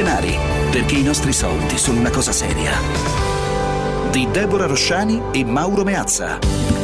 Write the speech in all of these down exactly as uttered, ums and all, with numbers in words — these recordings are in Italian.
Denari, perché i nostri soldi sono una cosa seria. Di Deborah Rosciani e Mauro Meazza.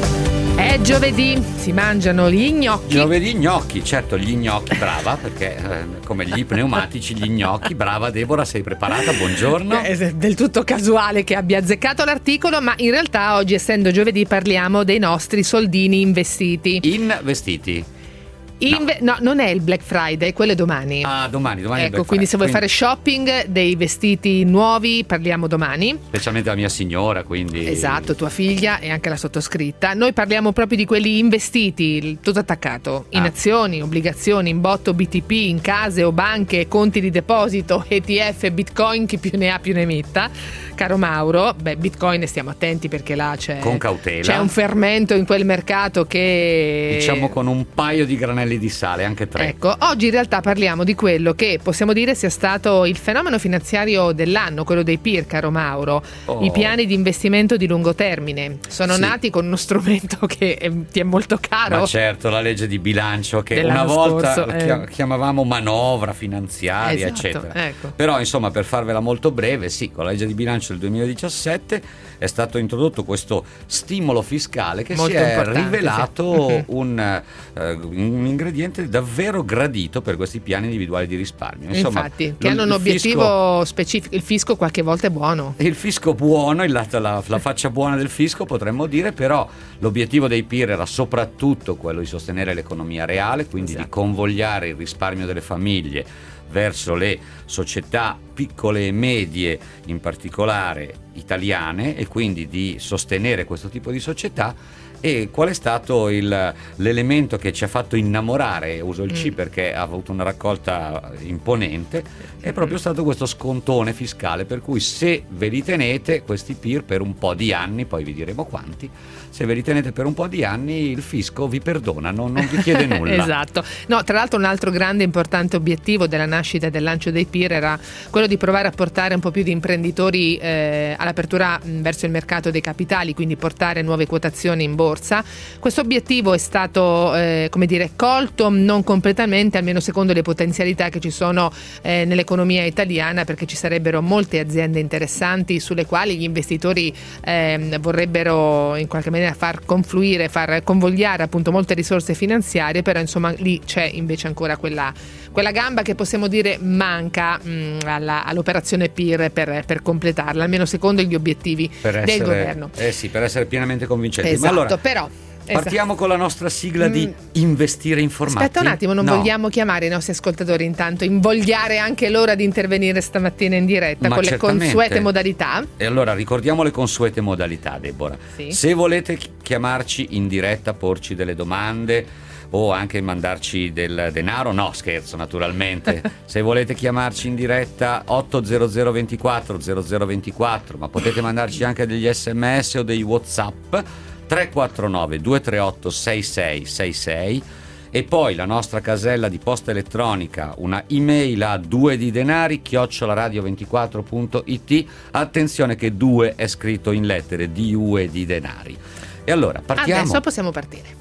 È giovedì, si mangiano gli gnocchi. Giovedì gnocchi, certo, gli gnocchi, brava, perché eh, come gli pneumatici, gli gnocchi, brava Deborah, sei preparata, buongiorno. È del tutto casuale che abbia azzeccato l'articolo, ma in realtà oggi, essendo giovedì, parliamo dei nostri soldini investiti. Investiti. Inve- no. no, non è il Black Friday, quello è domani. Ah, domani, domani. Ecco, quindi se vuoi quindi... fare shopping dei vestiti nuovi, parliamo domani. Specialmente la mia signora, quindi. Esatto, tua figlia e anche la sottoscritta. Noi parliamo proprio di quelli investiti, tutto attaccato, in ah. azioni, obbligazioni, in botto B T P, in case o banche, conti di deposito, E T F, Bitcoin, chi più ne ha più ne metta. Caro Mauro, beh, Bitcoin stiamo attenti perché là c'è, con cautela. C'è un fermento in quel mercato che... Diciamo con un paio di granelli di sale, anche tre. Ecco, oggi in realtà parliamo di quello che possiamo dire sia stato il fenomeno finanziario dell'anno, quello dei P I R, caro Mauro. Oh. I piani di investimento di lungo termine. Sono sì. nati con uno strumento che è, ti è molto caro. Ma certo, la legge di bilancio che dell'anno una volta scorso, eh. chiamavamo manovra finanziaria, esatto, eccetera. Ecco. Però insomma, per farvela molto breve, sì, con la legge di bilancio del duemiladiciassette è stato introdotto questo stimolo fiscale che molto si è importante, rivelato sì. un, uh, un ingrediente davvero gradito per questi piani individuali di risparmio. Insomma, infatti, che hanno un obiettivo fisco, specifico. Il fisco qualche volta è buono. Il fisco buono, il, la, la, la faccia buona del fisco potremmo dire, però l'obiettivo dei P I R era soprattutto quello di sostenere l'economia reale, quindi esatto. di convogliare il risparmio delle famiglie verso le società piccole e medie, in particolare italiane, e quindi di sostenere questo tipo di società. E qual è stato il, l'elemento che ci ha fatto innamorare, uso il C mm. perché ha avuto una raccolta imponente, è proprio stato questo scontone fiscale, per cui se ve li tenete questi P I R per un po' di anni, poi vi diremo quanti, se ve li tenete per un po' di anni il fisco vi perdona, non, non vi chiede nulla. Esatto. No, tra l'altro un altro grande importante obiettivo della nascita e del lancio dei P I R era quello di provare a portare un po' più di imprenditori eh, all'apertura mh, verso il mercato dei capitali, quindi portare nuove quotazioni in borsa. Questo obiettivo è stato eh, come dire colto non completamente, almeno secondo le potenzialità che ci sono eh, nell'economia italiana, perché ci sarebbero molte aziende interessanti sulle quali gli investitori eh, vorrebbero in qualche maniera far confluire, far convogliare appunto molte risorse finanziarie, però insomma lì c'è invece ancora quella, quella gamba che possiamo dire manca mh, alla, all'operazione P I R per, per completarla, almeno secondo gli obiettivi per del essere, governo. Eh sì, per essere pienamente convincenti. Esatto. Ma allora, però partiamo esatto. con la nostra sigla di mm. investire informati. Aspetta un attimo, non no. vogliamo chiamare i nostri ascoltatori intanto, invogliare anche loro ad intervenire stamattina in diretta Ma con certamente. le consuete modalità? E allora ricordiamo le consuete modalità, Deborah. Sì. Se volete chiamarci in diretta, porci delle domande o anche mandarci del denaro, no scherzo naturalmente. Se volete chiamarci in diretta otto zero zero ventiquattro zero zero ventiquattro, ma potete mandarci anche degli sms o dei WhatsApp tre quattro nove due tre otto sei sei sei sei, e poi la nostra casella di posta elettronica, una email a due di denari chiocciola radio ventiquattro punto it. Attenzione che due è scritto in lettere, D U E di denari. E allora partiamo. Adesso possiamo partire.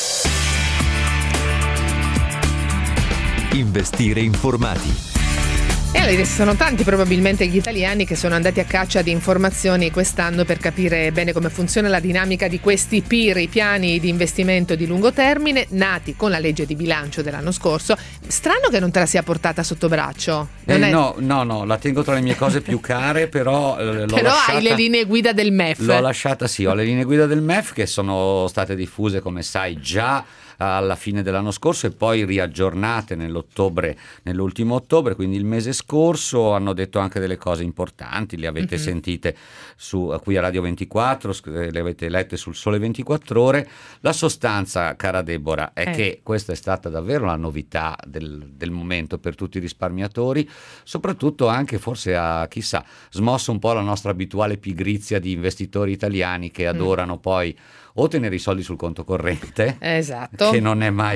Investire informati. E allora sono tanti probabilmente gli italiani che sono andati a caccia di informazioni quest'anno per capire bene come funziona la dinamica di questi P I R, i piani di investimento di lungo termine, nati con la legge di bilancio dell'anno scorso. Strano che non te la sia portata sotto braccio. Eh, è... No, no, no, la tengo tra le mie cose più care, però eh, l'ho Però lasciata... hai le linee guida del M E F. L'ho lasciata, sì, ho le linee guida del M E F che sono state diffuse, come sai, già alla fine dell'anno scorso e poi riaggiornate nell'ottobre, nell'ultimo ottobre, quindi il mese scorso. Hanno detto anche delle cose importanti, le avete mm-hmm. sentite su, qui a Radio ventiquattro, le avete lette sul Sole ventiquattro Ore. La sostanza, cara Deborah, è eh. che questa è stata davvero la novità del, del momento per tutti i risparmiatori, soprattutto anche forse a, chissà, smosso un po' la nostra abituale pigrizia di investitori italiani che adorano mm. poi o tenere i soldi sul conto corrente, esatto, che non è mai mm.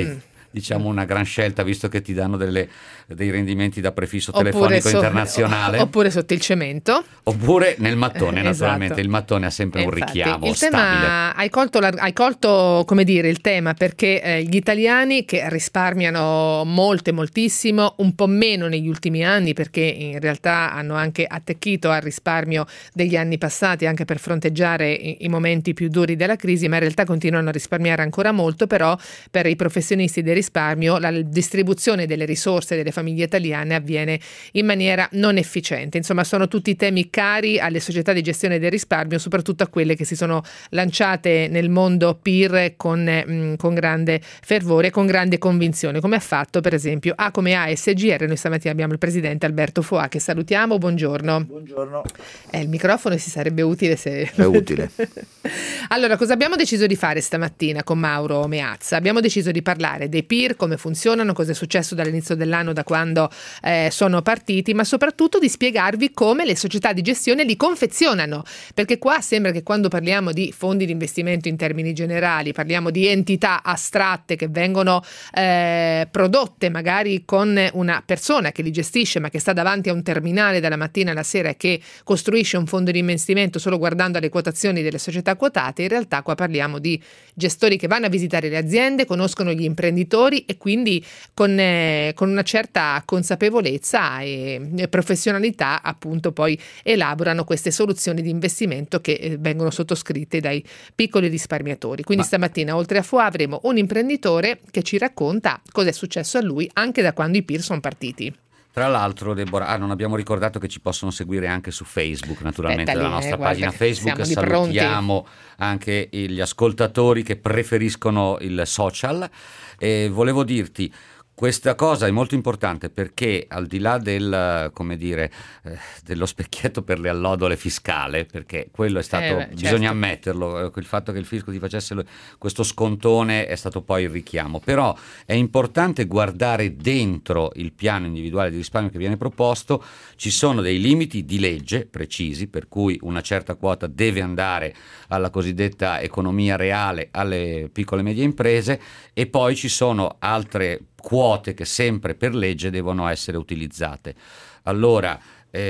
diciamo una gran scelta, visto che ti danno delle, dei rendimenti da prefisso oppure telefonico so, internazionale, oppure sotto il cemento, oppure nel mattone. Eh, naturalmente esatto. Il mattone ha sempre Infatti, un richiamo il stabile. tema, hai colto, la, hai colto come dire il tema, perché eh, gli italiani che risparmiano molto e moltissimo, un po' meno negli ultimi anni, perché in realtà hanno anche attecchito al risparmio degli anni passati anche per fronteggiare i, i momenti più duri della crisi, ma in realtà continuano a risparmiare ancora molto. Però per i professionisti del risparmio la distribuzione delle risorse delle famiglie italiane avviene in maniera non efficiente. Insomma, sono tutti temi cari alle società di gestione del risparmio, soprattutto a quelle che si sono lanciate nel mondo P I R con, mh, con grande fervore, con grande convinzione, come ha fatto per esempio A come A S G R. Noi stamattina abbiamo il presidente Alberto Foà, che salutiamo. Buongiorno. Buongiorno. Eh, il microfono si sarebbe utile se... È utile. Allora, cosa abbiamo deciso di fare stamattina con Mauro Meazza? Abbiamo deciso di parlare dei P I R, come funzionano, cosa è successo dall'inizio dell'anno, da quando eh, sono partiti, ma soprattutto di spiegarvi come le società di gestione li confezionano, perché qua sembra che quando parliamo di fondi di investimento in termini generali, parliamo di entità astratte che vengono eh, prodotte magari con una persona che li gestisce, ma che sta davanti a un terminale dalla mattina alla sera e che costruisce un fondo di investimento solo guardando alle quotazioni delle società quotate. In realtà qua parliamo di gestori che vanno a visitare le aziende, conoscono gli imprenditori e quindi con, eh, con una certa consapevolezza e, e professionalità appunto poi elaborano queste soluzioni di investimento che eh, vengono sottoscritte dai piccoli risparmiatori. Quindi Ma... stamattina oltre a Foà avremo un imprenditore che ci racconta cosa è successo a lui anche da quando i P I R sono partiti. Tra l'altro, Deborah, ah, non abbiamo ricordato che ci possono seguire anche su Facebook, naturalmente, Aspetta la lì, nostra eh, pagina Facebook. Salutiamo anche gli ascoltatori che preferiscono il social. E volevo dirti, questa cosa è molto importante perché al di là del, come dire, eh, dello specchietto per le allodole fiscale, perché quello è stato, eh beh, bisogna certo. ammetterlo, il fatto che il fisco ti facesse questo scontone è stato poi il richiamo, però è importante guardare dentro il piano individuale di risparmio che viene proposto. Ci sono dei limiti di legge precisi, per cui una certa quota deve andare alla cosiddetta economia reale, alle piccole e medie imprese, e poi ci sono altre quote che sempre per legge devono essere utilizzate. Allora,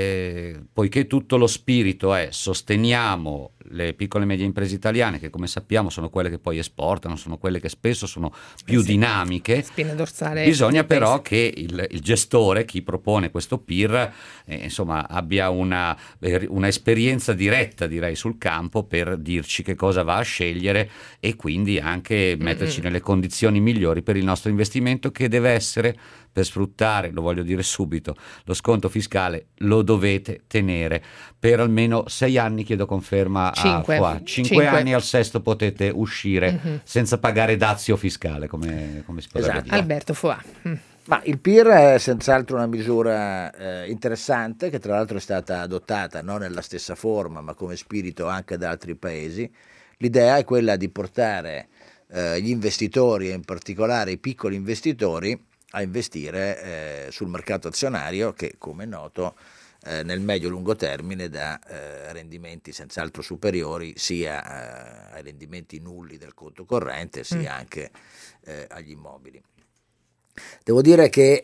eh, poiché tutto lo spirito è sosteniamo le piccole e medie imprese italiane, che come sappiamo sono quelle che poi esportano, sono quelle che spesso sono più eh sì, dinamiche, spina dorsale, bisogna però che il, il gestore, chi propone questo P I R, eh, insomma abbia una, eh, una esperienza diretta, direi, sul campo per dirci che cosa va a scegliere e quindi anche metterci Mm-mm. nelle condizioni migliori per il nostro investimento, che deve essere, per sfruttare, lo voglio dire subito, lo sconto fiscale lo dovete tenere per almeno sei anni, chiedo conferma Cinque. a Foà. Cinque, Cinque. anni, al sesto potete uscire Mm-hmm. senza pagare dazio fiscale, come, come si potrebbe Esatto. dire. Alberto Foà. Mm. Ma il P I R è senz'altro una misura eh, interessante, che tra l'altro è stata adottata non nella stessa forma ma come spirito anche da altri paesi. L'idea è quella di portare eh, gli investitori, e in particolare i piccoli investitori, a investire eh, sul mercato azionario, che come è noto eh, nel medio-lungo termine dà eh, rendimenti senz'altro superiori sia eh, ai rendimenti nulli del conto corrente sia Mm. anche eh, agli immobili. Devo dire che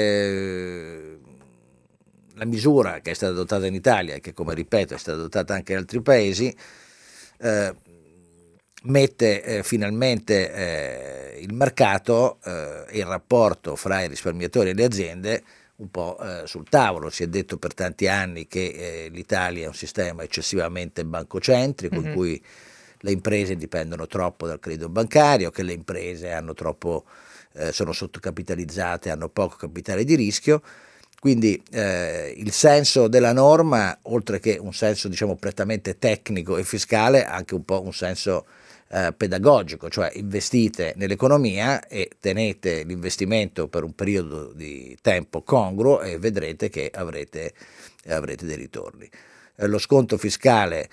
eh, la misura che è stata adottata in Italia e che, come ripeto, è stata adottata anche in altri paesi, eh, mette eh, finalmente eh, il mercato eh, e il rapporto fra i risparmiatori e le aziende un po' eh, sul tavolo. Si è detto per tanti anni che eh, l'Italia è un sistema eccessivamente bancocentrico, mm-hmm. in cui le imprese dipendono troppo dal credito bancario, che le imprese hanno troppo, eh, sono sottocapitalizzate, hanno poco capitale di rischio. Quindi eh, il senso della norma, oltre che un senso diciamo prettamente tecnico e fiscale, ha anche un po' un senso eh, pedagogico, cioè investite nell'economia e tenete l'investimento per un periodo di tempo congruo e vedrete che avrete, avrete dei ritorni. Eh, lo sconto fiscale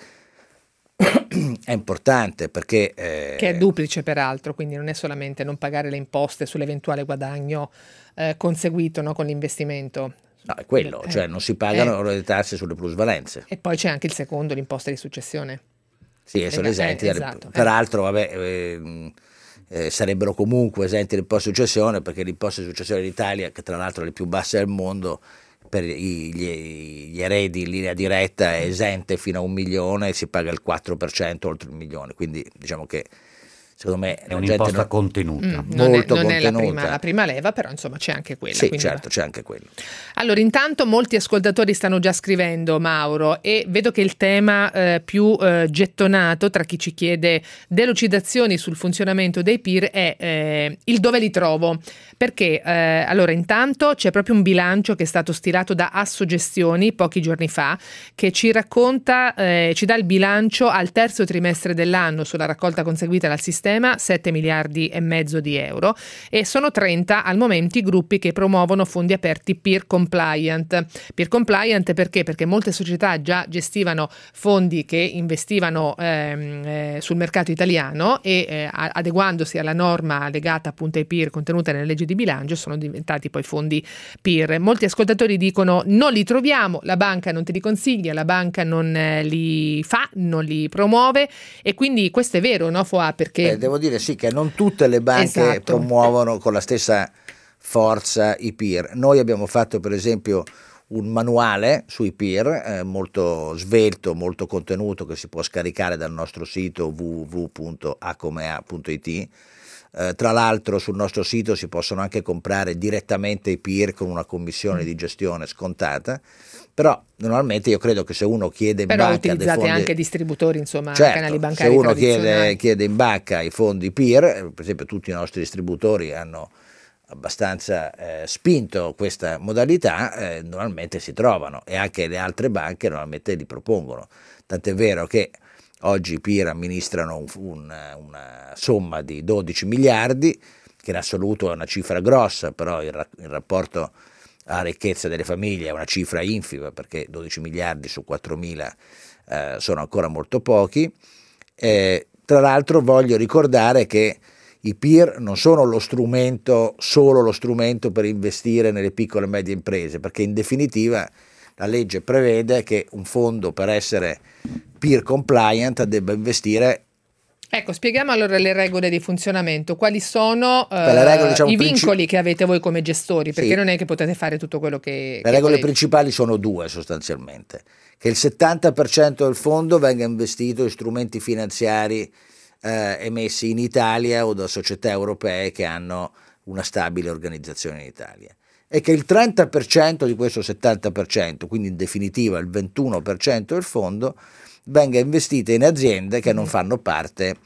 è importante perché eh, che è duplice peraltro, quindi non è solamente non pagare le imposte sull'eventuale guadagno eh, conseguito, no, con l'investimento. No, è quello, eh, cioè non si pagano eh, le tasse sulle plusvalenze. E poi c'è anche il secondo, l'imposta di successione. Sì, sono Eh, esenti. eh, dalle- esatto, Peraltro, vabbè, eh, eh, sarebbero comunque esenti dall'imposta di successione, perché l'imposta di successione in Italia, che tra l'altro è le più basse del mondo, per i, gli, gli eredi in linea diretta è esente fino a un milione e si paga il quattro per cento oltre il milione, quindi diciamo che secondo me è un'imposta non, contenuta, mm, non molto è, non contenuta. È la prima, la prima leva, però insomma c'è anche quella. Sì, quindi... certo, c'è anche quello. Allora, intanto molti ascoltatori stanno già scrivendo, Mauro, e vedo che il tema eh, più eh, gettonato tra chi ci chiede delucidazioni sul funzionamento dei P I R è eh, il dove li trovo. Perché eh, allora intanto c'è proprio un bilancio che è stato stilato da Assogestioni pochi giorni fa, che ci racconta, eh, ci dà il bilancio al terzo trimestre dell'anno sulla raccolta conseguita dal sistema, sette miliardi e mezzo di euro, e sono trenta al momento i gruppi che promuovono fondi aperti P I R compliant. P I R compliant perché? Perché molte società già gestivano fondi che investivano ehm, eh, sul mercato italiano e eh, adeguandosi alla norma legata appunto ai P I R contenuta nelle leggi di bilancio sono diventati poi fondi P I R. Molti ascoltatori dicono non li troviamo, la banca non te li consiglia, la banca non eh, li fa, non li promuove, e quindi questo è vero, no Foà? Perché eh, devo dire sì che non tutte le banche esatto. promuovono con la stessa forza i P I R. Noi abbiamo fatto per esempio un manuale sui P I R eh, molto svelto, molto contenuto, che si può scaricare dal nostro sito w w w punto a come a punto i t. Eh, tra l'altro sul nostro sito si possono anche comprare direttamente i P I R con una commissione mm. di gestione scontata, però normalmente io credo che se uno chiede in però banca utilizzate fondi, anche distributori, insomma, certo, canali bancari se uno tradizionali. chiede, chiede in banca i fondi P I R, per esempio tutti i nostri distributori hanno abbastanza eh, spinto questa modalità, eh, normalmente si trovano, e anche le altre banche normalmente li propongono, tant'è vero che oggi i P I R amministrano un, un, una somma di dodici miliardi, che in assoluto è una cifra grossa, però il, ra- il rapporto alla ricchezza delle famiglie è una cifra infima, perché dodici miliardi su quattromila eh, sono ancora molto pochi. Eh, tra l'altro voglio ricordare che i P I R non sono lo strumento, solo lo strumento per investire nelle piccole e medie imprese, perché in definitiva la legge prevede che un fondo per essere P I R compliant debba investire. Ecco, spieghiamo allora le regole di funzionamento. Quali sono eh, le regole, diciamo, i princip- vincoli che avete voi come gestori? Perché sì. non è che potete fare tutto quello che... Le che regole volete. principali sono due sostanzialmente: che il settanta per cento del fondo venga investito in strumenti finanziari eh, emessi in Italia o da società europee che hanno una stabile organizzazione in Italia, e che il trenta per cento di questo settanta per cento, quindi in definitiva il ventuno per cento del fondo, venga investita in aziende che non fanno parte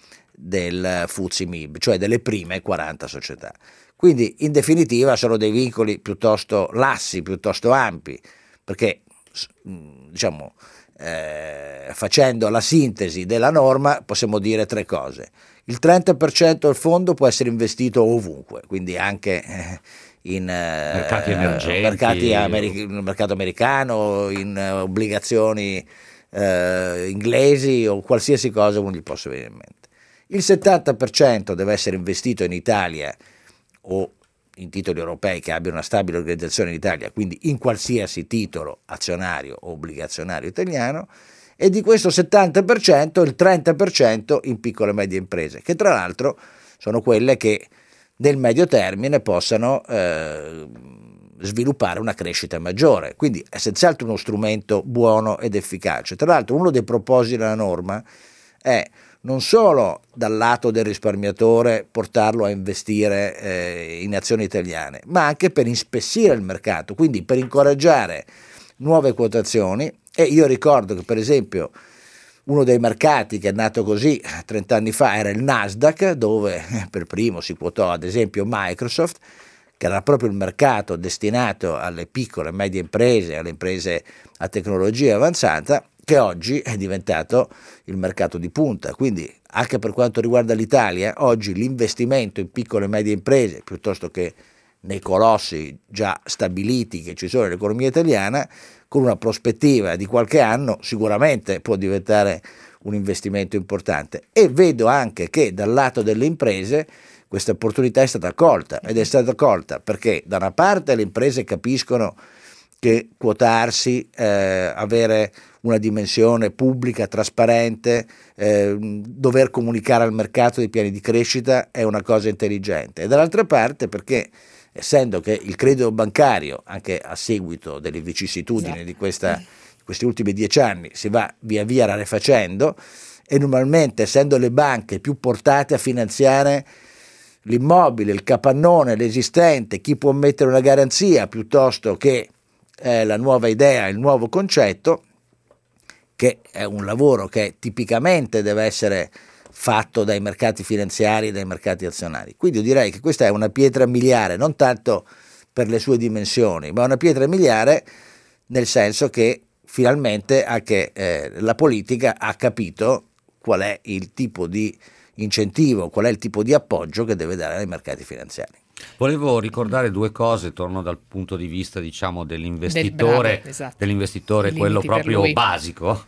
del F T S E M I B, cioè delle prime quaranta società. Quindi in definitiva sono dei vincoli piuttosto lassi, piuttosto ampi, perché diciamo eh, facendo la sintesi della norma possiamo dire tre cose: il trenta per cento del fondo può essere investito ovunque, quindi anche eh, in mercati eh, emergenti, mercati ameri- nel mercato americano, in eh, obbligazioni eh, inglesi o qualsiasi cosa uno gli possa venire in mente. Il settanta per cento deve essere investito in Italia o in titoli europei che abbiano una stabile organizzazione in Italia, quindi in qualsiasi titolo azionario o obbligazionario italiano, e di questo settanta per cento il trenta per cento in piccole e medie imprese, che tra l'altro sono quelle che nel medio termine possano eh, sviluppare una crescita maggiore. Quindi è senz'altro uno strumento buono ed efficace. Tra l'altro uno dei propositi della norma è non solo dal lato del risparmiatore portarlo a investire eh, in azioni italiane, ma anche per inspessire il mercato, quindi per incoraggiare nuove quotazioni. E io ricordo che per esempio uno dei mercati che è nato così trenta anni fa era il Nasdaq, dove per primo si quotò ad esempio Microsoft, che era proprio il mercato destinato alle piccole e medie imprese, alle imprese a tecnologia avanzata, che oggi è diventato il mercato di punta. Quindi anche per quanto riguarda l'Italia, oggi l'investimento in piccole e medie imprese, piuttosto che nei colossi già stabiliti che ci sono nell'economia italiana, con una prospettiva di qualche anno sicuramente può diventare un investimento importante. E vedo anche che dal lato delle imprese questa opportunità è stata colta, ed è stata colta perché da una parte le imprese capiscono che quotarsi, eh, avere una dimensione pubblica, trasparente, eh, dover comunicare al mercato dei piani di crescita è una cosa intelligente. E dall'altra parte perché, essendo che il credito bancario, anche a seguito delle vicissitudini esatto. di questa, questi ultimi dieci anni, si va via via rarefacendo, e normalmente essendo le banche più portate a finanziare l'immobile, il capannone, l'esistente, chi può mettere una garanzia piuttosto che eh, la nuova idea, il nuovo concetto, che è un lavoro che tipicamente deve essere fatto dai mercati finanziari e dai mercati azionari. Quindi io direi che questa è una pietra miliare, non tanto per le sue dimensioni, ma una pietra miliare nel senso che finalmente anche eh, la politica ha capito qual è il tipo di incentivo, qual è il tipo di appoggio che deve dare ai mercati finanziari. Volevo ricordare due cose, torno dal punto di vista diciamo dell'investitore, Del bravo, esatto. dell'investitore quello proprio basico.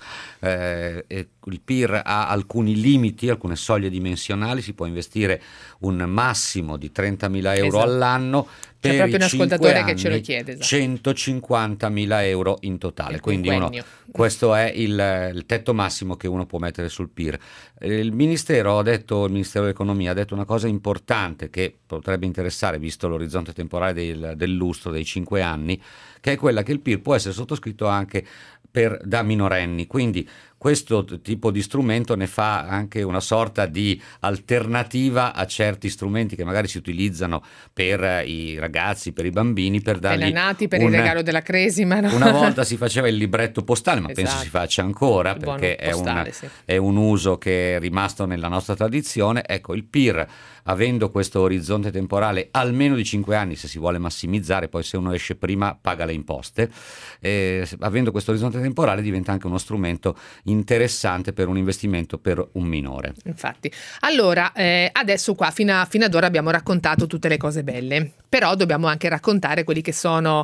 Eh, il P I R ha alcuni limiti, alcune soglie dimensionali, si può investire un massimo di trentamila euro esatto. all'anno. C'è per proprio un ascoltatore anni, che ce lo chiede. Esatto. centocinquantamila euro in totale, il quindi uno, questo è il, il tetto massimo che uno può mettere sul P I R. Il Ministero ha detto, il Ministero dell'Economia ha detto una cosa importante che potrebbe interessare, visto l'orizzonte temporale del, del lustro dei cinque anni, che è quella che il P I R può essere sottoscritto anche per, da minorenni, quindi questo tipo di strumento ne fa anche una sorta di alternativa a certi strumenti che magari si utilizzano per i ragazzi, per i bambini, per dargli appena nati, per un, il regalo della cresima. No? Una volta si faceva il libretto postale, ma esatto. penso si faccia ancora, il perché è, postale, un, sì. è un uso che è rimasto nella nostra tradizione. Ecco, il P I R, avendo questo orizzonte temporale almeno di cinque anni, se si vuole massimizzare, poi se uno esce prima paga le imposte, eh, avendo questo orizzonte temporale diventa anche uno strumento interessante per un investimento per un minore. Infatti, allora eh, adesso qua fino, a, fino ad ora abbiamo raccontato tutte le cose belle, però dobbiamo anche raccontare quelli che sono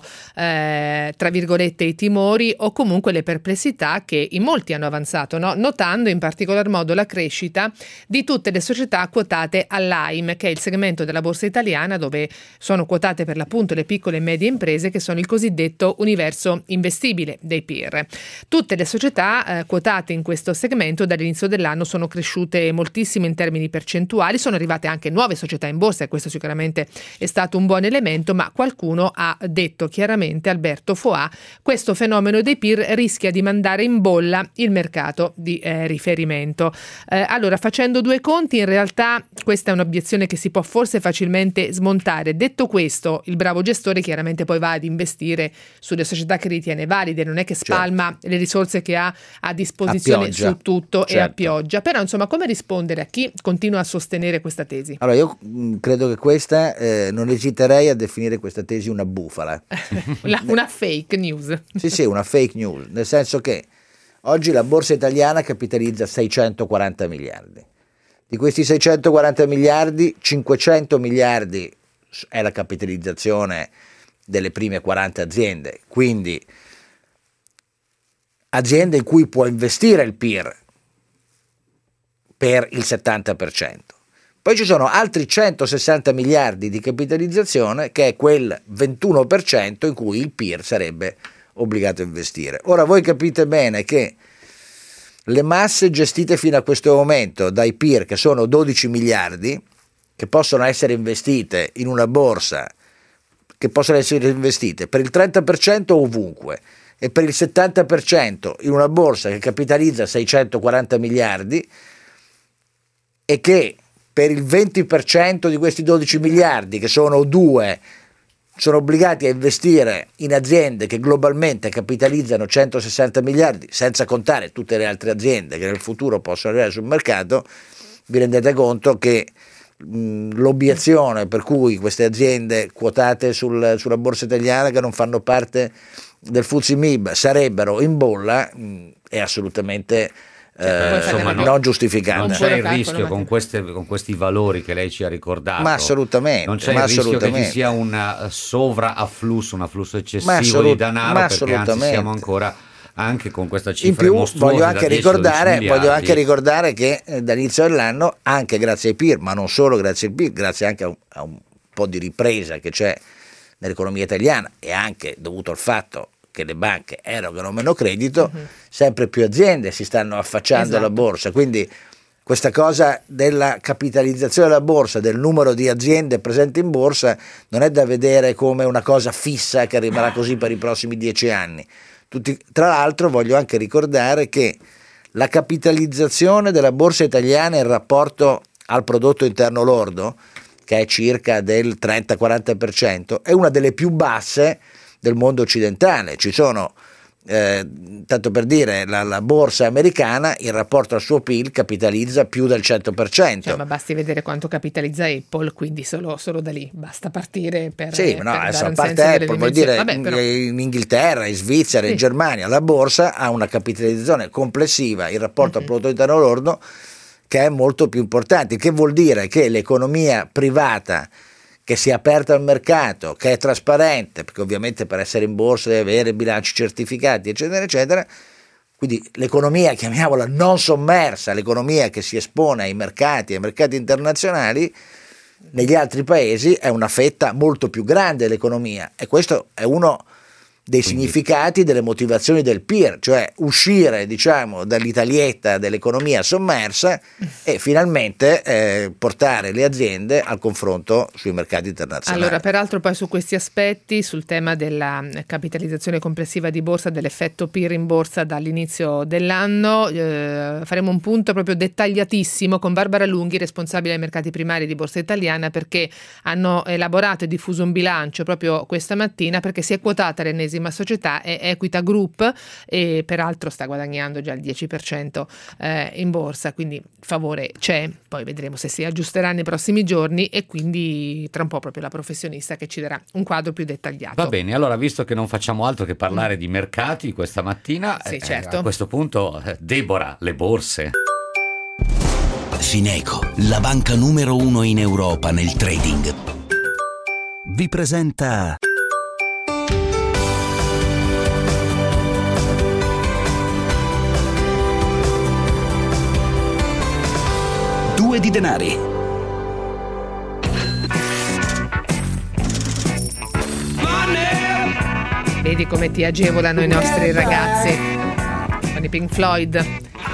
eh, tra virgolette i timori o comunque le perplessità che in molti hanno avanzato, no? Notando in particolar modo la crescita di tutte le società quotate all'A I M, che è il segmento della borsa italiana dove sono quotate per l'appunto le piccole e medie imprese, che sono il cosiddetto universo investibile dei P I R. Tutte le società eh, quotate in questo segmento dall'inizio dell'anno sono cresciute moltissimo in termini percentuali, sono arrivate anche nuove società in borsa e questo sicuramente è stato un buon elemento, ma qualcuno ha detto chiaramente, Alberto Foà, questo fenomeno dei P I R rischia di mandare in bolla il mercato di eh, riferimento. Eh, allora, facendo due conti, in realtà questa è un'obiezione che si può forse facilmente smontare. Detto questo, il bravo gestore chiaramente poi va ad investire sulle società che ritiene valide, non è che spalma certo. le risorse che ha a disposizione su tutto certo. e a pioggia. Però insomma, come rispondere a chi continua a sostenere questa tesi? Allora, io mh, credo che questa eh, non esiterei a definire questa tesi una bufala. una, una fake news. Sì, sì, una fake news, nel senso che oggi la borsa italiana capitalizza seicentoquaranta miliardi. Di questi seicentoquaranta miliardi, cinquecento miliardi è la capitalizzazione delle prime quaranta aziende, quindi aziende in cui può investire il P I R per il settanta per cento. Poi ci sono altri centosessanta miliardi di capitalizzazione, che è quel ventuno per cento in cui il P I R sarebbe obbligato a investire. Ora voi capite bene che le masse gestite fino a questo momento dai P I R, che sono dodici miliardi, che possono essere investite in una borsa, che possono essere investite per il trenta per cento ovunque, e per il settanta per cento in una borsa che capitalizza seicentoquaranta miliardi e che per il venti per cento di questi dodici miliardi, che sono due, sono obbligati a investire in aziende che globalmente capitalizzano centosessanta miliardi, senza contare tutte le altre aziende che nel futuro possono arrivare sul mercato, vi rendete conto che mh, l'obiezione per cui queste aziende quotate sul, sulla borsa italiana, che non fanno parte del F T S E M I B, sarebbero in bolla, mh, è assolutamente eh, insomma, non no, giustificata. Non c'è il rischio con, queste, con questi valori che lei ci ha ricordato, ma assolutamente, non c'è ma il rischio assolutamente. che ci sia un sovraafflusso, un afflusso eccessivo di denaro, perché anzi siamo ancora anche con questa cifra in più mostruosa. Voglio anche ricordare, voglio anche miliardi. ricordare che eh, dall'inizio dell'anno, anche grazie ai P I R, ma non solo grazie ai P I R, grazie anche a un, a un po' di ripresa che c'è nell'economia italiana, e anche dovuto al fatto che le banche erogano meno credito, uh-huh. sempre più aziende si stanno affacciando esatto. alla borsa, quindi questa cosa della capitalizzazione della borsa, del numero di aziende presenti in borsa, non è da vedere come una cosa fissa che rimarrà così per i prossimi dieci anni. Tutti, tra l'altro voglio anche ricordare che la capitalizzazione della borsa italiana in rapporto al prodotto interno lordo, che è circa del trenta-quaranta per cento, è una delle più basse del mondo occidentale. Ci sono, eh, tanto per dire, la, la borsa americana in rapporto al suo P I L capitalizza più del cento per cento. Cioè, ma basti vedere quanto capitalizza Apple, quindi solo, solo da lì basta partire per Sì, per no, dare adesso, un a parte senso delle Apple, vuol dimensioni. dire Vabbè, però... in Inghilterra, in Svizzera, sì. in Germania, la borsa ha una capitalizzazione complessiva in rapporto mm-hmm. al prodotto interno lordo che è molto più importante, che vuol dire che l'economia privata che si è aperta al mercato, che è trasparente, perché ovviamente per essere in borsa deve avere bilanci certificati, eccetera, eccetera, quindi l'economia, chiamiamola non sommersa, l'economia che si espone ai mercati, ai mercati internazionali, negli altri paesi è una fetta molto più grande dell'economia, e questo è uno dei Quindi. significati, delle motivazioni del P I R, cioè uscire, diciamo, dall'italietta dell'economia sommersa e finalmente eh, portare le aziende al confronto sui mercati internazionali. Allora, peraltro poi su questi aspetti, sul tema della capitalizzazione complessiva di borsa, dell'effetto P I R in borsa dall'inizio dell'anno, eh, faremo un punto proprio dettagliatissimo con Barbara Lunghi, responsabile dei mercati primari di Borsa Italiana, perché hanno elaborato e diffuso un bilancio proprio questa mattina, perché si è quotata l'ennesima società, è Equita Group, e peraltro sta guadagnando già il dieci per cento eh, in borsa, quindi il favore c'è, poi vedremo se si aggiusterà nei prossimi giorni, e quindi tra un po' proprio la professionista che ci darà un quadro più dettagliato. Va bene, allora visto che non facciamo altro che parlare mm. di mercati questa mattina, sì, eh, certo. a questo punto eh, Deborah, le borse. Fineco, la banca numero uno in Europa nel trading, vi presenta Due di denari. Vedi come ti agevolano i nostri ragazzi con i Pink Floyd.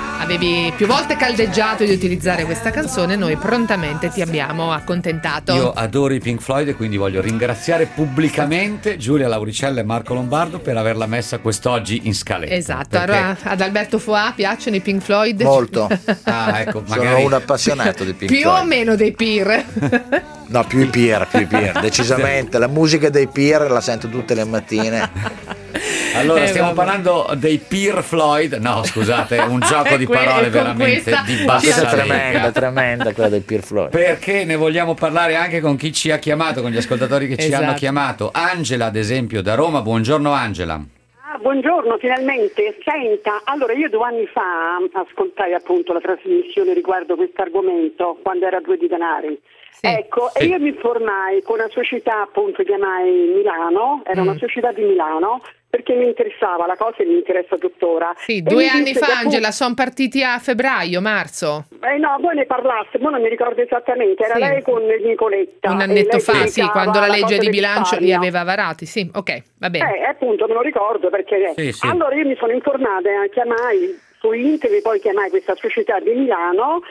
Avevi più volte caldeggiato di utilizzare questa canzone, noi prontamente ti abbiamo accontentato. Io adoro i Pink Floyd e quindi voglio ringraziare pubblicamente Giulia Lauricella e Marco Lombardo per averla messa quest'oggi in scaletta. Esatto, perché... allora ad Alberto Foà piacciono i Pink Floyd? Molto. Ah, ecco, magari... Sono un appassionato di Pink più Floyd. Più o meno dei P I R? No, più i P I R, più i P I R, decisamente. La musica dei P I R la sento tutte le mattine. Allora, eh, stiamo vabbè. parlando dei Peer Floyd. No, scusate, un gioco di que- parole veramente di bassa tremenda, lega. tremenda quella dei Peer Floyd. Perché ne vogliamo parlare anche con chi ci ha chiamato, con gli ascoltatori che ci Esatto. hanno chiamato. Angela, ad esempio, da Roma. Buongiorno Angela. Ah, buongiorno, finalmente. Senta, allora io due anni fa ascoltai appunto la trasmissione riguardo questo argomento, quando era Due di denari. Sì, ecco, sì. E io mi informai con una società, appunto, chiamai Milano, era mm. una società di Milano, perché mi interessava la cosa e mi interessa tuttora. Sì, due anni fa, Angela, appunto... sono partiti a febbraio, marzo. Eh no, voi ne parlaste, ma non mi ricordo esattamente, era sì. lei con Nicoletta. Un annetto fa, sì, quando la legge di bilancio li aveva varati, sì, ok, va bene. Eh, appunto, me lo ricordo perché... Sì, sì. Allora io mi sono informata, chiamai su internet, poi chiamai questa società di Milano,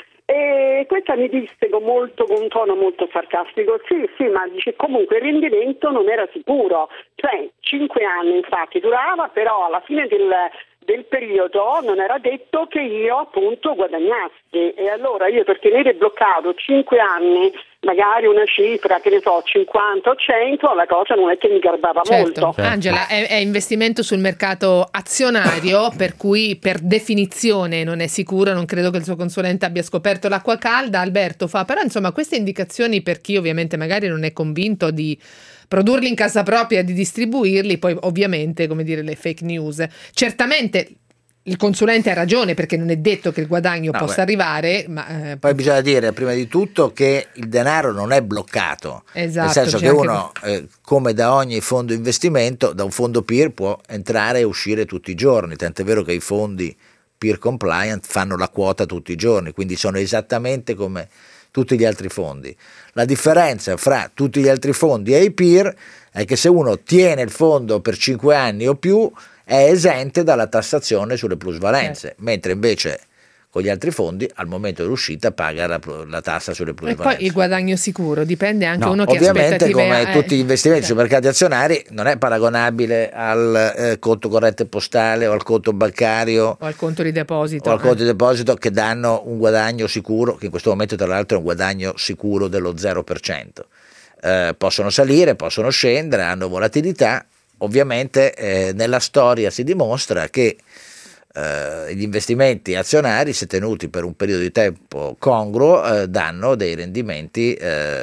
e questa mi disse con, molto, con un tono molto sarcastico, sì, sì, ma dice comunque il rendimento non era sicuro, cioè cinque anni infatti durava, però alla fine del, del periodo non era detto che io appunto guadagnassi, e allora io per tenere bloccato cinque anni magari una cifra, che ne so, cinquanta o cento, la cosa non è che mi garbava certo. molto. Certo. Angela, è, è investimento sul mercato azionario, per cui per definizione non è sicuro, non credo che il suo consulente abbia scoperto l'acqua calda. Alberto fa, però insomma queste indicazioni per chi ovviamente magari non è convinto di produrli in casa propria e di distribuirli, poi ovviamente, come dire, le fake news. Certamente il consulente ha ragione, perché non è detto che il guadagno no, possa beh. arrivare, ma eh, poi bisogna dire prima di tutto che il denaro non è bloccato, esatto, nel senso che uno eh, come da ogni fondo investimento, da un fondo P I R può entrare e uscire tutti i giorni, tant'è vero che i fondi P I R compliant fanno la quota tutti i giorni, quindi sono esattamente come tutti gli altri fondi. La differenza fra tutti gli altri fondi e i P I R è che se uno tiene il fondo per cinque anni o più è esente dalla tassazione sulle plusvalenze, eh. mentre invece con gli altri fondi al momento dell'uscita paga la, la tassa sulle plusvalenze. E poi il guadagno sicuro dipende anche no, uno che ovviamente come eh, tutti gli investimenti cioè. sui mercati azionari non è paragonabile al eh, conto corrente postale o al conto bancario o al conto di deposito o al eh. conto di deposito che danno un guadagno sicuro, che in questo momento tra l'altro è un guadagno sicuro dello zero per cento. Eh, possono salire, possono scendere, hanno volatilità. Ovviamente eh, nella storia si dimostra che Uh, gli investimenti azionari, se tenuti per un periodo di tempo congruo, uh, danno dei rendimenti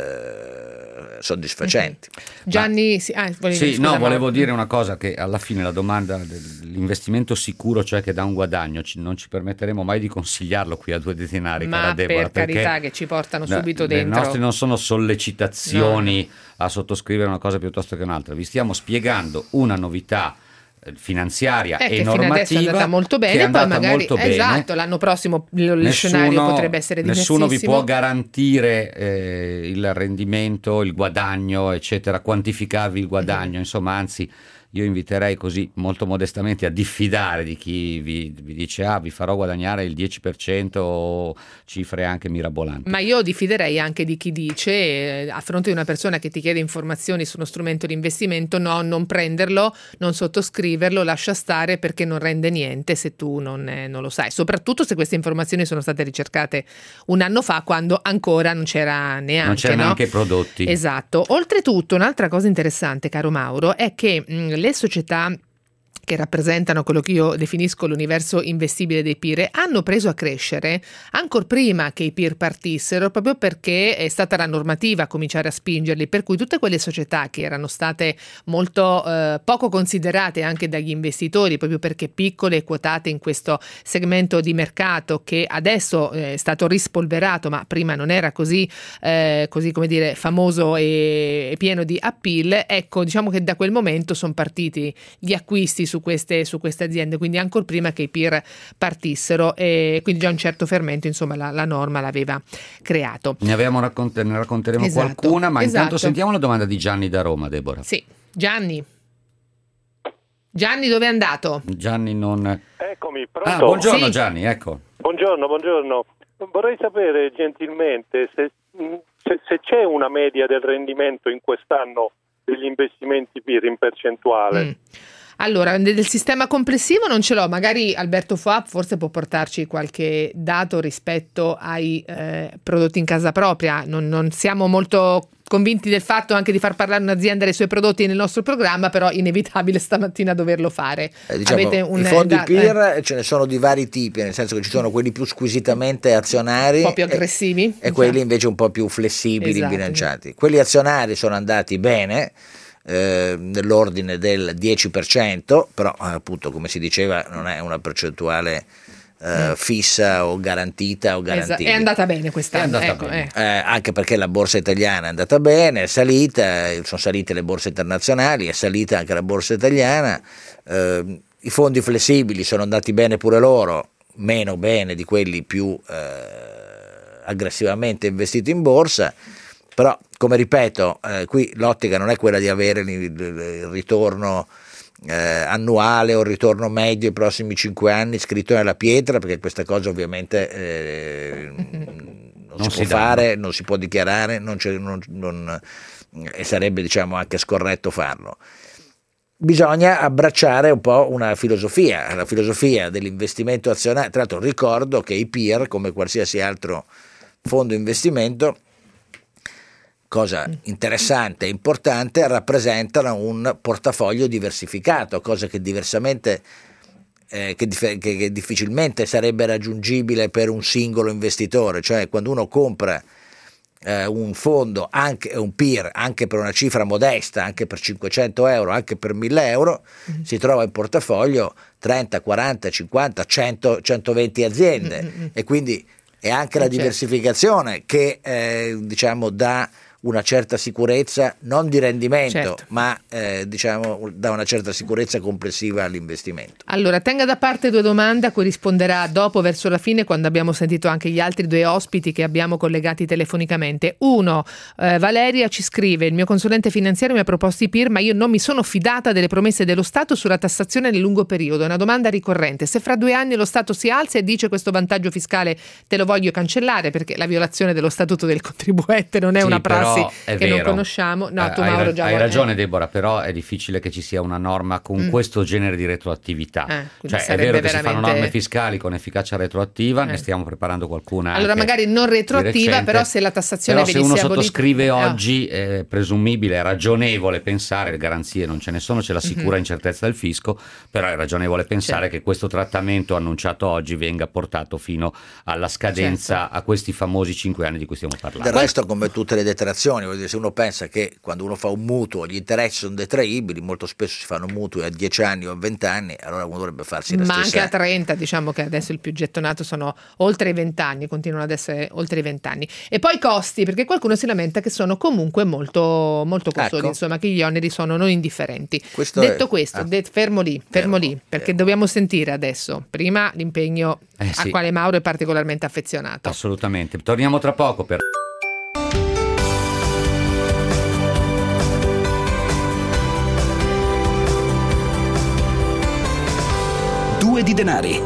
uh, soddisfacenti. Mm-hmm. Gianni, Ma, sì, ah, sì scusa, no, ma... volevo dire una cosa, che alla fine la domanda dell'investimento sicuro, cioè che dà un guadagno, ci, non ci permetteremo mai di consigliarlo qui a due detinari, ma cara Deborah, per carità che ci portano subito le dentro. Le nostre non sono sollecitazioni no. a sottoscrivere una cosa piuttosto che un'altra, vi stiamo spiegando una novità finanziaria eh, e che normativa fino adesso è andata molto bene, che è andata poi magari molto bene. Esatto, l'anno prossimo il nessuno, scenario potrebbe essere diversissimo. Nessuno vi può garantire eh, il rendimento, il guadagno, eccetera, quantificarvi il guadagno, mm-hmm. insomma, anzi io inviterei così molto modestamente a diffidare di chi vi, vi dice ah vi farò guadagnare il dieci per cento o cifre anche mirabolanti. Ma io diffiderei anche di chi dice eh, a fronte di una persona che ti chiede informazioni su uno strumento di investimento, no, non prenderlo, non sottoscriverlo, lascia stare perché non rende niente se tu non, eh, non lo sai, soprattutto se queste informazioni sono state ricercate un anno fa quando ancora non c'era neanche non c'erano no? neanche i prodotti. Esatto. Oltretutto un'altra cosa interessante, caro Mauro, è che mh, le società che rappresentano quello che io definisco l'universo investibile dei peer hanno preso a crescere ancor prima che i peer partissero, proprio perché è stata la normativa a cominciare a spingerli, per cui tutte quelle società che erano state molto eh, poco considerate anche dagli investitori, proprio perché piccole e quotate in questo segmento di mercato che adesso è stato rispolverato ma prima non era così eh, così come dire famoso e, e pieno di appeal, ecco, diciamo che da quel momento sono partiti gli acquisti su queste, su queste aziende, quindi ancora prima che i peer partissero, e quindi già un certo fermento insomma la, la norma l'aveva creato. Ne, avevamo raccont- ne racconteremo esatto, qualcuna, ma esatto. intanto sentiamo la domanda di Gianni da Roma, Deborah. Sì, Gianni. Gianni, dove è andato? Gianni non... Eccomi, pronto? Ah, buongiorno sì. Gianni, ecco. Buongiorno, buongiorno. Vorrei sapere gentilmente se, se, se c'è una media del rendimento in quest'anno degli investimenti peer in percentuale. Mm. Allora, del sistema complessivo non ce l'ho, magari Alberto Foap forse può portarci qualche dato rispetto ai eh, prodotti in casa propria. Non, non siamo molto convinti del fatto anche di far parlare un'azienda dei suoi prodotti nel nostro programma, però inevitabile stamattina doverlo fare. Eh, diciamo, Avete un, i fondi da, peer eh. ce ne sono di vari tipi, nel senso che ci sono quelli più squisitamente azionari, un po' più aggressivi e, e quelli invece un po' più flessibili, esatto, bilanciati. Quelli azionari sono andati bene, eh, nell'ordine del dieci per cento, però appunto come si diceva non è una percentuale Uh, fissa o garantita o garantita. È andata bene quest'anno, andata ecco, bene. Eh. Eh, anche perché la borsa italiana è andata bene, è salita, sono salite le borse internazionali, è salita anche la borsa italiana, uh, i fondi flessibili sono andati bene pure loro, meno bene di quelli più uh, aggressivamente investiti in borsa, però come ripeto, uh, qui l'ottica non è quella di avere il, il ritorno Eh, annuale o il ritorno medio i prossimi cinque anni scritto nella pietra, perché questa cosa ovviamente eh, non, non si, si può danno. fare, non si può dichiarare, non non, non, e sarebbe diciamo anche scorretto farlo. Bisogna abbracciare un po' una filosofia, la filosofia dell'investimento azionario. Tra l'altro ricordo che i peer, come qualsiasi altro fondo investimento, cosa interessante e importante, rappresentano un portafoglio diversificato, cosa che diversamente eh, che, dif- che, che difficilmente sarebbe raggiungibile per un singolo investitore. Cioè quando uno compra eh, un fondo, anche un peer, anche per una cifra modesta, anche per cinquecento euro, anche per mille euro, mm-hmm. si trova in portafoglio trenta, quaranta, cinquanta, cento, centoventi aziende, mm-hmm. e quindi è anche la diversificazione che eh, diciamo dà una certa sicurezza, non di rendimento, certo. ma eh, diciamo dà una certa sicurezza complessiva all'investimento. Allora, tenga da parte due domande a cui risponderà dopo, verso la fine, quando abbiamo sentito anche gli altri due ospiti che abbiamo collegati telefonicamente. Uno, eh, Valeria ci scrive: il mio consulente finanziario mi ha proposto i P I R, ma io non mi sono fidata delle promesse dello Stato sulla tassazione nel lungo periodo. È una domanda ricorrente: se fra due anni lo Stato si alza e dice questo vantaggio fiscale te lo voglio cancellare, perché la violazione dello statuto del contribuente non è Sì, una prassi è che vero. non conosciamo. No, Eh, tu hai, Mauro già hai vuoi- ragione Deborah, però è difficile che ci sia una norma con Mm. questo genere di retroattività. Eh, quindi cioè è sarebbe vero che si fanno veramente- norme fiscali con efficacia retroattiva, Eh. ne stiamo preparando qualcuna Allora anche magari non di retroattiva, recente. però se la tassazione Però se venisse uno abolita- sottoscrive eh, oggi è presumibile, è ragionevole pensare, le garanzie non ce ne sono, c'è la sicura Mhm. incertezza del fisco, però è ragionevole pensare Certo. che questo trattamento annunciato oggi venga portato fino alla scadenza, Certo. a questi famosi cinque anni di cui stiamo parlando. Del resto, come tutte le detrazioni, vuol dire, se uno pensa che quando uno fa un mutuo gli interessi sono detraibili, molto spesso si fanno mutui a dieci anni o a venti anni, allora uno dovrebbe farsi la ma anche stessa. a trenta, diciamo che adesso il più gettonato sono oltre i venti anni, continuano ad essere oltre i venti anni. E poi i costi, perché qualcuno si lamenta che sono comunque molto, molto costosi, Ecco. insomma, che gli oneri sono non indifferenti. Questo Detto è- questo, ah. de- fermo lì, fermo, Fermo, lì, perché fermo. dobbiamo sentire adesso prima l'impegno Eh, a sì. quale Mauro è particolarmente affezionato. Assolutamente. Torniamo tra poco per Due di denari.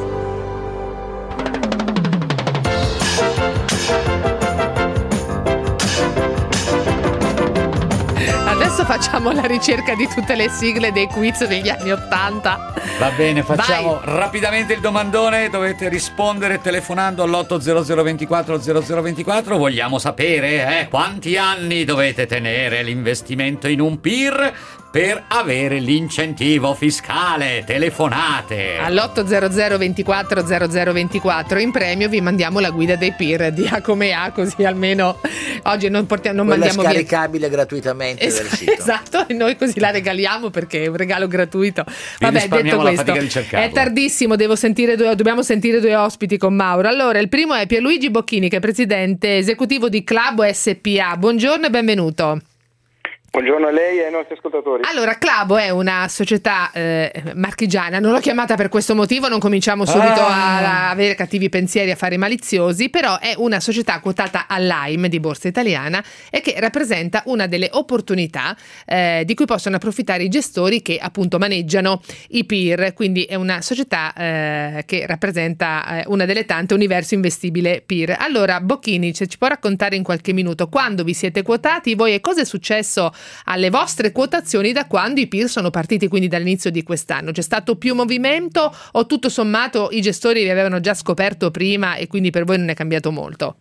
Adesso facciamo la ricerca di tutte le sigle dei quiz degli anni Ottanta. Va bene, facciamo Vai. rapidamente il domandone, dovete rispondere telefonando all'otto zero zero ventiquattro zero zero ventiquattro. Vogliamo sapere eh, quanti anni dovete tenere l'investimento in un P I R per avere l'incentivo fiscale. Telefonate. All'otto zero zero ventiquattro zero zero ventiquattro in premio vi mandiamo la guida dei P I R di A come A, così almeno oggi non, portiamo, non Quella mandiamo via. scaricabile gratuitamente Es- dal sito. Esatto, e noi così la regaliamo perché è un regalo gratuito. Vabbè, risparmiamo detto la questo, fatica di cercarlo. è tardissimo, devo sentire due, dobbiamo sentire due ospiti con Mauro. Allora, il primo è Pierluigi Bocchini, che è presidente esecutivo di Clabo S P A. Buongiorno e benvenuto. Buongiorno a lei e ai nostri ascoltatori. Allora, Clabo è una società eh, marchigiana, non l'ho chiamata per questo motivo, non cominciamo subito Ah. a, a avere cattivi pensieri, a fare maliziosi, però è una società quotata all'A I M di Borsa Italiana e che rappresenta una delle opportunità eh, di cui possono approfittare i gestori che appunto maneggiano i P I R, quindi è una società eh, che rappresenta eh, una delle tante universo investibile P I R. Allora, Bocchini, se ci può raccontare in qualche minuto quando vi siete quotati voi e cosa è successo alle vostre quotazioni da quando i P I R sono partiti, quindi dall'inizio di quest'anno? C'è stato più movimento o tutto sommato i gestori vi avevano già scoperto prima e quindi per voi non è cambiato molto?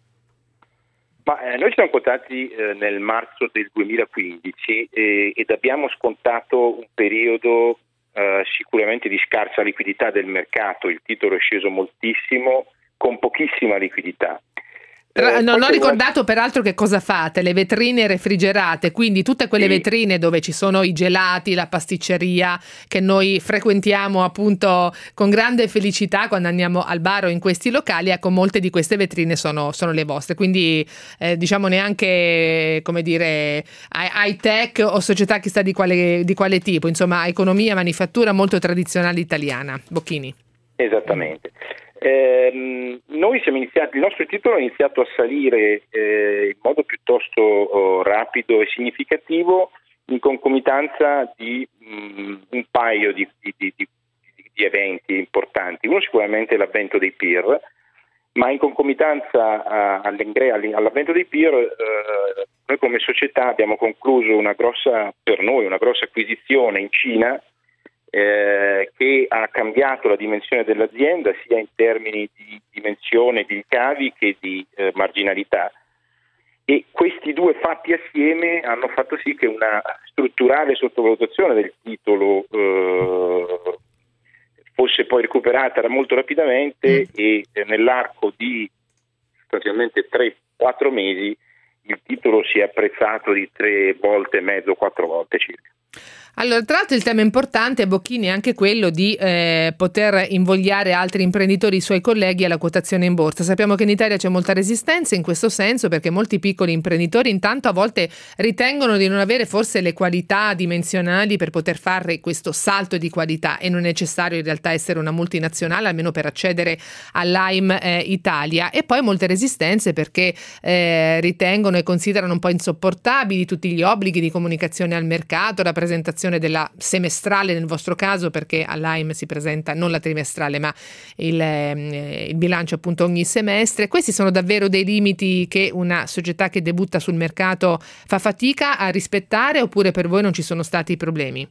Ma eh, noi siamo quotati eh, nel marzo del duemilaquindici eh, ed abbiamo scontato un periodo eh, sicuramente di scarsa liquidità del mercato. Il titolo è sceso moltissimo con pochissima liquidità. Ra- Eh, non poi ho se ricordato peraltro che cosa fate, le vetrine refrigerate, quindi tutte quelle Sì. vetrine dove ci sono i gelati, la pasticceria che noi frequentiamo appunto con grande felicità quando andiamo al bar o in questi locali, ecco, molte di queste vetrine sono, sono le vostre, quindi eh, diciamo neanche, come dire, high tech o società chissà di quale, di quale tipo, insomma economia, manifattura molto tradizionale italiana. Bocchini. Esattamente. Ehm, noi siamo iniziati, il nostro titolo è iniziato a salire eh, in modo piuttosto oh, rapido e significativo in concomitanza di mh, un paio di, di, di, di, di eventi importanti. Uno sicuramente è l'avvento dei P I R, ma in concomitanza a, all'avvento dei P I R eh, noi come società abbiamo concluso una grossa, per noi, una grossa acquisizione in Cina, Eh, che ha cambiato la dimensione dell'azienda sia in termini di dimensione di ricavi che di eh, marginalità, e questi due fatti assieme hanno fatto sì che una strutturale sottovalutazione del titolo eh, fosse poi recuperata molto rapidamente mm. e eh, nell'arco di sostanzialmente tre quattro mesi il titolo si è apprezzato di tre volte e mezzo, quattro volte circa. Allora, tra l'altro il tema importante, Bocchini, è anche quello di eh, poter invogliare altri imprenditori, i suoi colleghi, alla quotazione in borsa. Sappiamo che in Italia c'è molta resistenza in questo senso, perché molti piccoli imprenditori intanto a volte ritengono di non avere forse le qualità dimensionali per poter fare questo salto di qualità, e non è necessario in realtà essere una multinazionale almeno per accedere all'A I M eh, Italia. E poi molte resistenze perché eh, ritengono e considerano un po' insopportabili tutti gli obblighi di comunicazione al mercato, la presentazione della semestrale nel vostro caso, perché all'A I M si presenta non la trimestrale ma il, eh, il bilancio appunto ogni semestre. Questi sono davvero dei limiti che una società che debutta sul mercato fa fatica a rispettare, oppure per voi non ci sono stati problemi?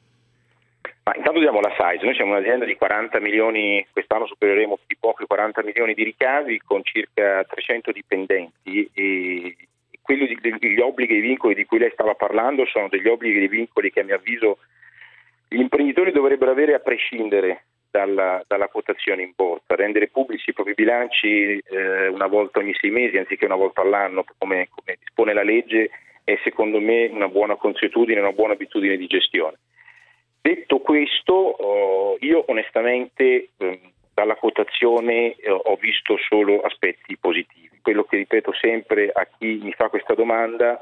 Ma intanto diamo la size, noi siamo un'azienda di quaranta milioni, quest'anno supereremo di poco i quaranta milioni di ricavi con circa trecento dipendenti, e quelli di, gli obblighi e i vincoli di cui lei stava parlando sono degli obblighi e dei vincoli che a mio avviso gli imprenditori dovrebbero avere a prescindere dalla, dalla quotazione in borsa, rendere pubblici i propri bilanci eh, una volta ogni sei mesi anziché una volta all'anno come, come dispone la legge, è secondo me una buona consuetudine, una buona abitudine di gestione. Detto questo, oh, io onestamente eh, dalla quotazione eh, ho visto solo aspetti positivi. Quello che ripeto sempre a chi mi fa questa domanda,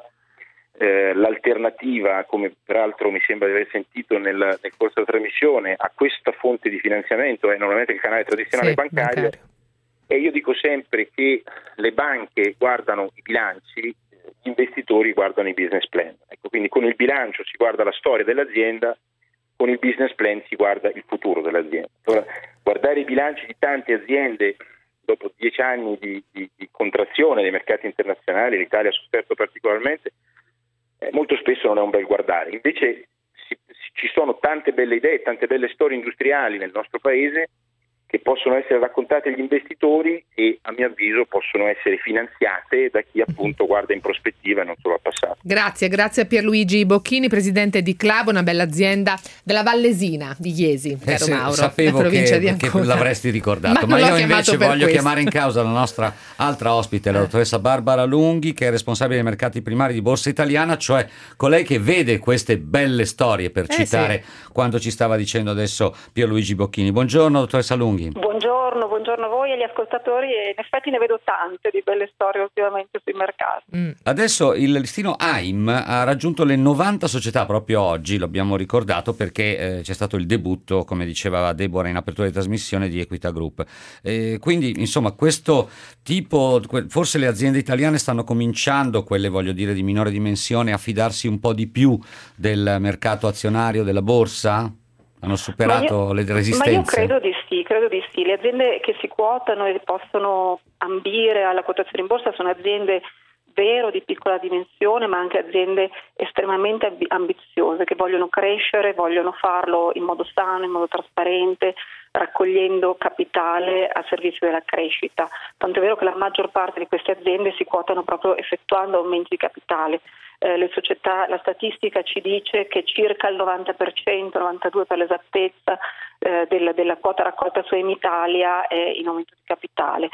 eh, l'alternativa, come peraltro mi sembra di aver sentito nel, nel corso della trasmissione, a questa fonte di finanziamento è normalmente il canale tradizionale sì, bancario, bancario, e io dico sempre che le banche guardano i bilanci, gli investitori guardano i business plan. Ecco, quindi con il bilancio si guarda la storia dell'azienda, con il business plan si guarda il futuro dell'azienda. Allora, guardare i bilanci di tante aziende dopo dieci anni di, di, di contrazione dei mercati internazionali, l'Italia ha sofferto particolarmente, eh, molto spesso non è un bel guardare. Invece si, si, ci sono tante belle idee, tante belle storie industriali nel nostro paese che possono essere raccontate agli investitori e a mio avviso possono essere finanziate da chi appunto guarda in prospettiva e non solo al passato. Grazie, grazie a Pierluigi Bocchini, presidente di Clavo, una bella azienda della Vallesina di Iesi, caro eh, Mauro, sapevo la provincia che, di Ancona. che l'avresti ricordato, ma, ma io invece voglio questo. chiamare in causa la nostra altra ospite, la dottoressa Barbara Lunghi, che è responsabile dei mercati primari di Borsa Italiana, cioè colei che vede queste belle storie, per eh, citare sì. quanto ci stava dicendo adesso Pierluigi Bocchini. Buongiorno dottoressa Lunghi. Buongiorno. Buongiorno a voi e agli ascoltatori, e in effetti ne vedo tante di belle storie ultimamente sui mercati. Mm. Adesso il listino A I M ha raggiunto le novanta società proprio oggi, l'abbiamo ricordato perché eh, c'è stato il debutto, come diceva Deborah in apertura di trasmissione, di Equita Group. Eh, quindi insomma questo tipo, forse le aziende italiane stanno cominciando, quelle voglio dire di minore dimensione, a fidarsi un po' di più del mercato azionario, della borsa? Hanno superato io, le resistenze? Ma io credo di sì, credo di sì. Le aziende che si quotano e possono ambire alla quotazione in borsa sono aziende vero di piccola dimensione, ma anche aziende estremamente ambiziose che vogliono crescere, vogliono farlo in modo sano, in modo trasparente, raccogliendo capitale a servizio della crescita. Tanto è vero che la maggior parte di queste aziende si quotano proprio effettuando aumenti di capitale. Eh, le società, la statistica ci dice che circa il novanta per cento, novantadue per cento per l'esattezza, eh, della, della quota raccolta su Italia è in aumento di capitale.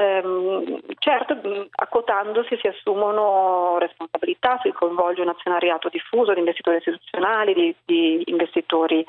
Ehm, certo, acquotandosi si assumono responsabilità, si coinvolge un azionariato diffuso di investitori istituzionali, di, di investitori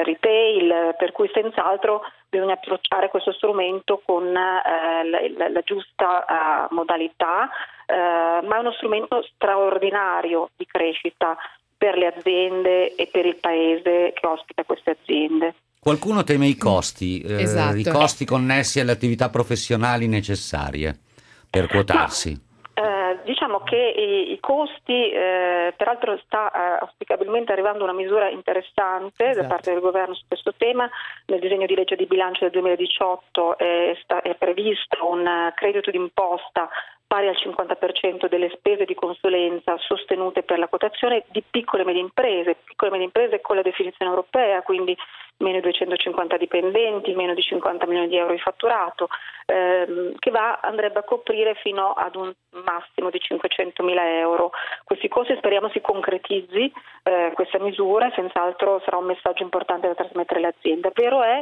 retail, per cui senz'altro bisogna approcciare questo strumento con eh, la, la giusta uh, modalità, uh, ma è uno strumento straordinario di crescita per le aziende e per il paese che ospita queste aziende. Qualcuno teme i costi, eh, esatto. i costi connessi alle attività professionali necessarie per quotarsi. Ma... Eh, diciamo che i, i costi, eh, peraltro sta eh, auspicabilmente arrivando una misura interessante esatto. da parte del governo su questo tema. Nel disegno di legge di bilancio del duemiladiciotto è, sta, è previsto un credito d'imposta pari al cinquanta per cento delle spese di consulenza sostenute per la quotazione di piccole e medie imprese, piccole e medie imprese con la definizione europea, quindi meno di duecentocinquanta dipendenti, meno di cinquanta milioni di euro di fatturato, ehm, che va, andrebbe a coprire fino ad un massimo di cinquecentomila euro. Questi costi speriamo si concretizzi eh, questa misura, e senz'altro sarà un messaggio importante da trasmettere alle aziende. Vero è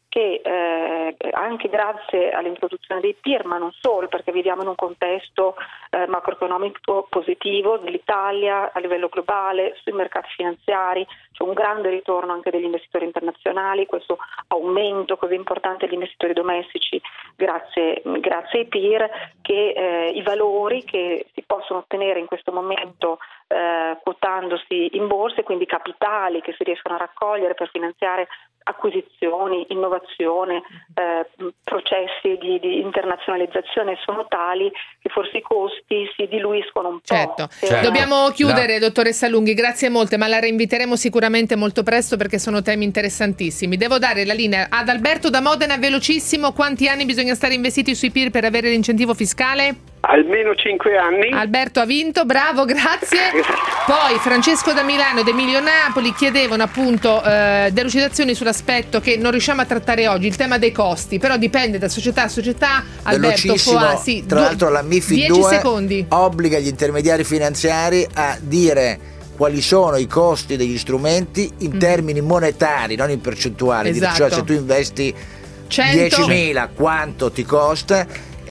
che eh, anche grazie all'introduzione dei P I R, ma non solo, perché viviamo in un contesto eh, macroeconomico positivo dell'Italia a livello globale, sui mercati finanziari, c'è un grande ritorno anche degli investitori internazionali, questo aumento così importante degli investitori domestici grazie, grazie ai P I R, che eh, i valori che si possono ottenere in questo momento eh, quotandosi in borsa, e quindi capitali che si riescono a raccogliere per finanziare acquisizioni, innovazione, eh, processi di, di internazionalizzazione sono tali che forse i costi si diluiscono un certo. po'. Certo. Dobbiamo chiudere, la... dottoressa Lunghi, grazie molte, ma la reinviteremo sicuramente molto presto perché sono temi interessantissimi. Devo dare la linea ad Alberto da Modena, velocissimo. Quanti anni bisogna stare investiti sui P I R per avere l'incentivo fiscale? Almeno cinque anni. Alberto ha vinto, bravo, grazie. Poi Francesco da Milano ed Emilio Napoli chiedevano appunto eh, delucidazioni sull'aspetto che non riusciamo a trattare oggi, il tema dei costi, però dipende da società a società. Alberto, Foà, sì, tra due, l'altro la MiFID due secondi. Obbliga gli intermediari finanziari a dire quali sono i costi degli strumenti in mm. termini monetari, non in percentuali. Esatto. Cioè se tu investi cento diecimila quanto ti costa,